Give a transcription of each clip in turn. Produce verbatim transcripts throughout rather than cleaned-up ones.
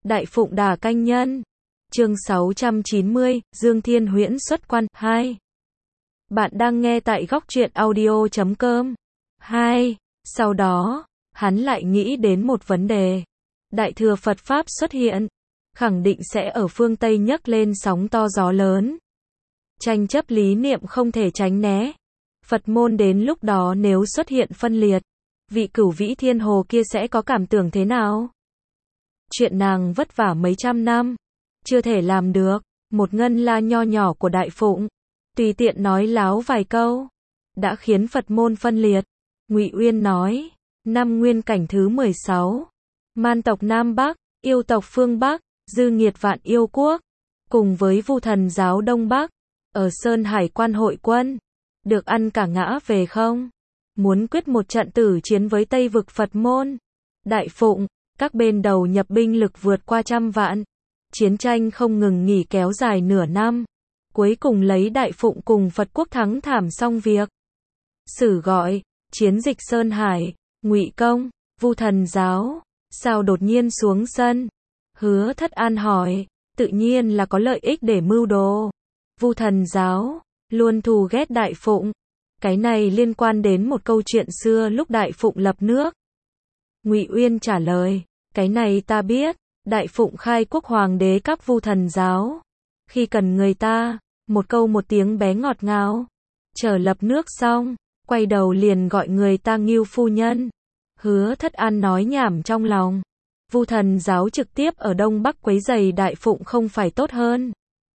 Đại Phụng Đà Canh Nhân. Chương sáu trăm chín mươi, Dương Thiên Huyễn xuất quan. hai. Bạn đang nghe tại góc truyện audio chấm com. hai. Sau đó, hắn lại nghĩ đến một vấn đề. Đại thừa Phật Pháp xuất hiện, khẳng định sẽ ở phương Tây nhấc lên sóng to gió lớn. Tranh chấp lý niệm không thể tránh né. Phật môn đến lúc đó nếu xuất hiện phân liệt, vị Cửu Vĩ Thiên Hồ kia sẽ có cảm tưởng thế nào? Chuyện nàng vất vả mấy trăm năm, chưa thể làm được, một ngân la nho nhỏ của Đại Phụng, tùy tiện nói láo vài câu, đã khiến Phật môn phân liệt. Ngụy Uyên nói, năm nguyên cảnh thứ mười sáu, man tộc Nam Bắc, yêu tộc phương Bắc, dư nghiệt vạn yêu quốc, cùng với Vu Thần giáo Đông Bắc, ở Sơn Hải quan hội quân, được ăn cả ngã về không? Muốn quyết một trận tử chiến với Tây vực Phật môn. Đại Phụng, các bên đầu nhập binh lực vượt qua trăm vạn. Chiến tranh không ngừng nghỉ kéo dài nửa năm. Cuối cùng lấy Đại Phụng cùng Phật quốc thắng thảm xong việc. Sử gọi, chiến dịch Sơn Hải, Ngụy Công, Vu Thần giáo, sao đột nhiên xuống sân? Hứa Thất An hỏi, tự nhiên là có lợi ích để mưu đồ. Vu Thần giáo, luôn thù ghét Đại Phụng. Cái này liên quan đến một câu chuyện xưa lúc Đại Phụng lập nước. Ngụy Uyên trả lời, cái này ta biết, Đại Phụng khai quốc hoàng đế các Vu Thần giáo. Khi cần người ta, một câu một tiếng bé ngọt ngào. Chờ lập nước xong, quay đầu liền gọi người ta Ngưu phu nhân. Hứa Thất An nói nhảm trong lòng. Vu Thần giáo trực tiếp ở Đông Bắc quấy rầy Đại Phụng không phải tốt hơn.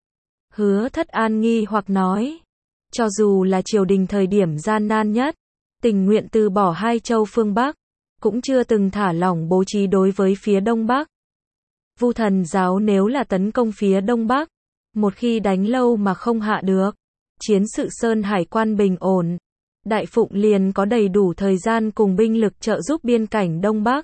Hứa Thất An nghi hoặc nói, cho dù là triều đình thời điểm gian nan nhất, tình nguyện từ bỏ hai châu phương Bắc, cũng chưa từng thả lỏng bố trí đối với phía Đông Bắc. Vu Thần giáo nếu là tấn công phía Đông Bắc, một khi đánh lâu mà không hạ được, chiến sự Sơn Hải quan bình ổn, Đại Phụng liền có đầy đủ thời gian cùng binh lực trợ giúp biên cảnh Đông Bắc.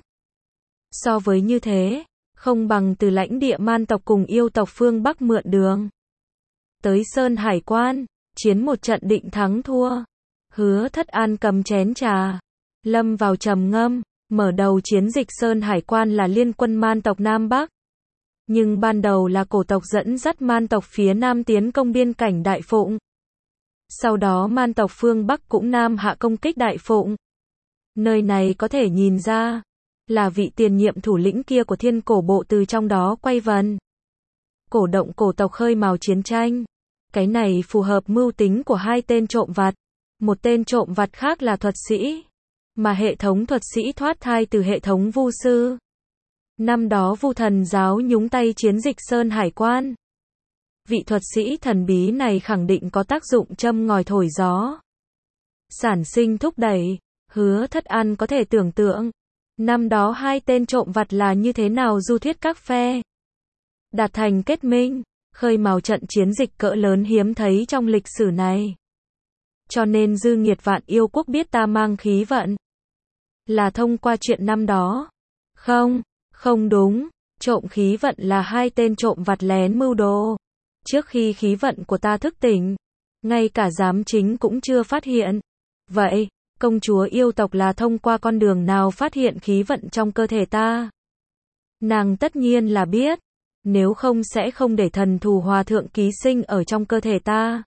So với như thế, không bằng từ lãnh địa man tộc cùng yêu tộc phương Bắc mượn đường. Tới Sơn Hải quan, chiến một trận định thắng thua. Hứa Thất An cầm chén trà, lâm vào trầm ngâm. Mở đầu chiến dịch Sơn Hải quan là liên quân man tộc Nam Bắc. Nhưng ban đầu là cổ tộc dẫn dắt man tộc phía Nam tiến công biên cảnh Đại Phụng. Sau đó man tộc phương Bắc cũng Nam hạ công kích Đại Phụng. Nơi này có thể nhìn ra, là vị tiền nhiệm thủ lĩnh kia của Thiên Cổ Bộ từ trong đó quay vần. Cổ động cổ tộc khơi mào chiến tranh. Cái này phù hợp mưu tính của hai tên trộm vặt. Một tên trộm vặt khác là thuật sĩ. Mà hệ thống thuật sĩ thoát thai từ hệ thống vu sư. Năm đó Vu Thần giáo nhúng tay chiến dịch Sơn Hải quan. Vị thuật sĩ thần bí này khẳng định có tác dụng châm ngòi thổi gió. Sản sinh thúc đẩy. Hứa Thất An có thể tưởng tượng. Năm đó hai tên trộm vặt là như thế nào du thuyết các phe. Đạt thành kết minh. Khơi mào trận chiến dịch cỡ lớn hiếm thấy trong lịch sử này. Cho nên dư nghiệt vạn yêu quốc biết ta mang khí vận. Là thông qua chuyện năm đó. Không, không đúng. Trộm khí vận là hai tên trộm vặt lén mưu đồ. Trước khi khí vận của ta thức tỉnh, ngay cả giám chính cũng chưa phát hiện. Vậy, công chúa yêu tộc là thông qua con đường nào phát hiện khí vận trong cơ thể ta? Nàng tất nhiên là biết. Nếu không sẽ không để thần thù hòa thượng ký sinh ở trong cơ thể ta.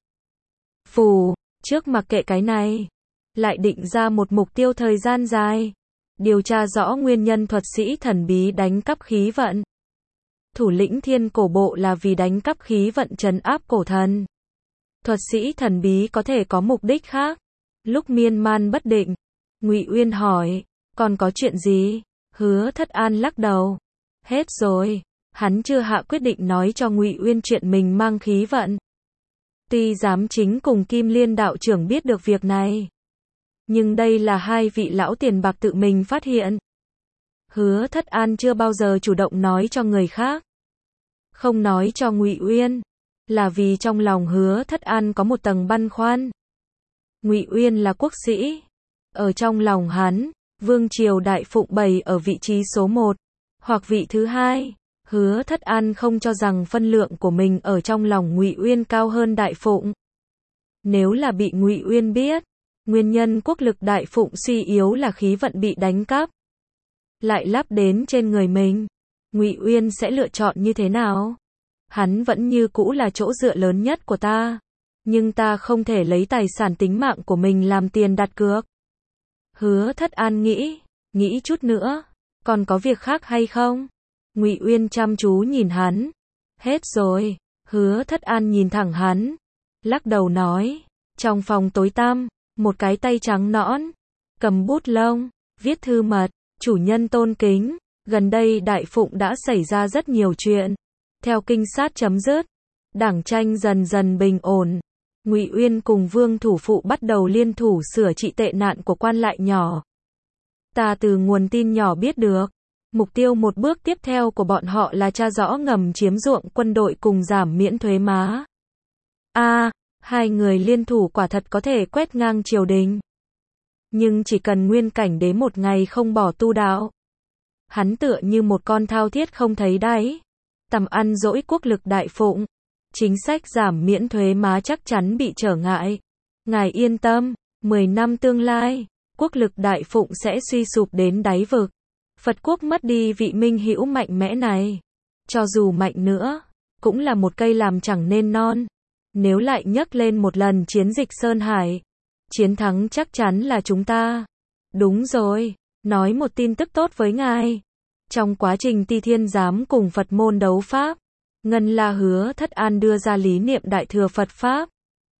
Phù, trước mặc kệ cái này, lại định ra một mục tiêu thời gian dài. Điều tra rõ nguyên nhân thuật sĩ thần bí đánh cắp khí vận. Thủ lĩnh Thiên Cổ Bộ là vì đánh cắp khí vận trấn áp cổ thần. Thuật sĩ thần bí có thể có mục đích khác. Lúc miên man bất định, Ngụy Uyên hỏi, còn có chuyện gì? Hứa Thất An lắc đầu. Hết rồi. Hắn chưa hạ quyết định nói cho Ngụy Uyên chuyện mình mang khí vận. Tuy giám chính cùng Kim Liên đạo trưởng biết được việc này, nhưng đây là hai vị lão tiền bạc tự mình phát hiện. Hứa Thất An chưa bao giờ chủ động nói cho người khác. Không nói cho Ngụy Uyên, là vì trong lòng Hứa Thất An có một tầng băn khoăn. Ngụy Uyên là quốc sĩ. Ở trong lòng hắn, Vương triều Đại Phụng bày ở vị trí số một, hoặc vị thứ hai. Hứa Thất An không cho rằng phân lượng của mình ở trong lòng Ngụy Uyên cao hơn Đại Phụng. Nếu là bị Ngụy Uyên biết, nguyên nhân quốc lực Đại Phụng suy yếu là khí vận bị đánh cắp, lại lắp đến trên người mình, Ngụy Uyên sẽ lựa chọn như thế nào? Hắn vẫn như cũ là chỗ dựa lớn nhất của ta, nhưng ta không thể lấy tài sản tính mạng của mình làm tiền đặt cược. Hứa Thất An nghĩ, nghĩ chút nữa, còn có việc khác hay không? Ngụy Uyên chăm chú nhìn hắn. Hết rồi. Hứa Thất An nhìn thẳng hắn, lắc đầu nói. Trong phòng tối tăm, một cái tay trắng nõn, cầm bút lông, viết thư mật. Chủ nhân tôn kính, gần đây Đại Phụng đã xảy ra rất nhiều chuyện. Theo kinh sát chấm dứt, đảng tranh dần dần bình ổn. Ngụy Uyên cùng Vương thủ phụ bắt đầu liên thủ sửa trị tệ nạn của quan lại nhỏ. Ta từ nguồn tin nhỏ biết được, mục tiêu một bước tiếp theo của bọn họ là tra rõ ngầm chiếm ruộng quân đội cùng giảm miễn thuế má. A, à, hai người liên thủ quả thật có thể quét ngang triều đình. Nhưng chỉ cần Nguyên Cảnh Đế một ngày không bỏ tu đạo, hắn tựa như một con thao thiết không thấy đáy, tầm ăn dỗi quốc lực Đại Phụng. Chính sách giảm miễn thuế má chắc chắn bị trở ngại. Ngài yên tâm, mười năm tương lai, quốc lực Đại Phụng sẽ suy sụp đến đáy vực. Phật quốc mất đi vị minh hữu mạnh mẽ này. Cho dù mạnh nữa, cũng là một cây làm chẳng nên non. Nếu lại nhấc lên một lần chiến dịch Sơn Hải, chiến thắng chắc chắn là chúng ta. Đúng rồi, nói một tin tức tốt với ngài. Trong quá trình Ti Thiên Giám cùng Phật môn đấu pháp, Ngân La Hứa Thất An đưa ra lý niệm Đại Thừa Phật Pháp,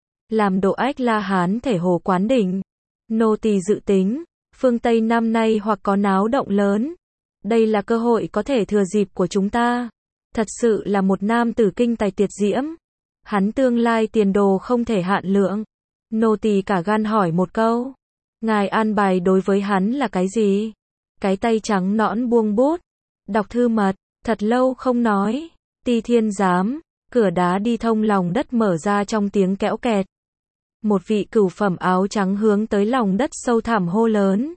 làm độ ách La Hán thể hồ quán đỉnh. Nô tỳ dự tính, phương Tây năm nay hoặc có náo động lớn. Đây là cơ hội có thể thừa dịp của chúng ta. Thật sự là một nam tử kinh tài tuyệt diễm. Hắn tương lai tiền đồ không thể hạn lượng. Nô tỳ cả gan hỏi một câu. Ngài an bài đối với hắn là cái gì? Cái tay trắng nõn buông bút, đọc thư mật, thật lâu không nói. Ti Thiên Giám, cửa đá đi thông lòng đất mở ra trong tiếng kéo kẹt. Một vị cửu phẩm áo trắng hướng tới lòng đất sâu thẳm hô lớn.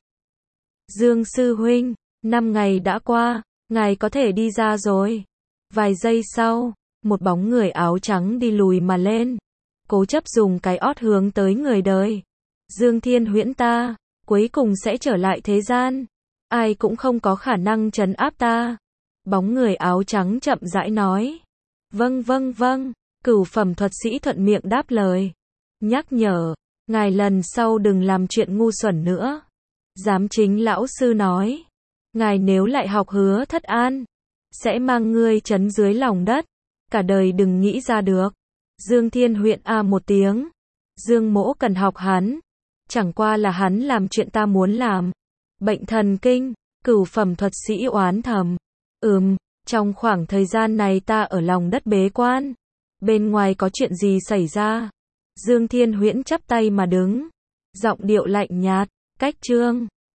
Dương sư huynh, năm ngày đã qua, ngài có thể đi ra rồi. Vài giây sau, một bóng người áo trắng đi lùi mà lên, cố chấp dùng cái ót hướng tới người đời. Dương Thiên Huyễn ta, cuối cùng sẽ trở lại thế gian. Ai cũng không có khả năng trấn áp ta. Bóng người áo trắng chậm rãi nói. Vâng vâng vâng, cửu phẩm thuật sĩ thuận miệng đáp lời. Nhắc nhở, ngài lần sau đừng làm chuyện ngu xuẩn nữa. Giám chính lão sư nói. Ngài nếu lại học Hứa Thất An, sẽ mang ngươi trấn dưới lòng đất. Cả đời đừng nghĩ ra được. Dương Thiên Huyễn a một tiếng. Dương mỗ cần học hắn. Chẳng qua là hắn làm chuyện ta muốn làm. Bệnh thần kinh, cửu phẩm thuật sĩ oán thầm. Ừm, trong khoảng thời gian này ta ở lòng đất bế quan. Bên ngoài có chuyện gì xảy ra? Dương Thiên Huyễn chắp tay mà đứng. Giọng điệu lạnh nhạt, cách chương.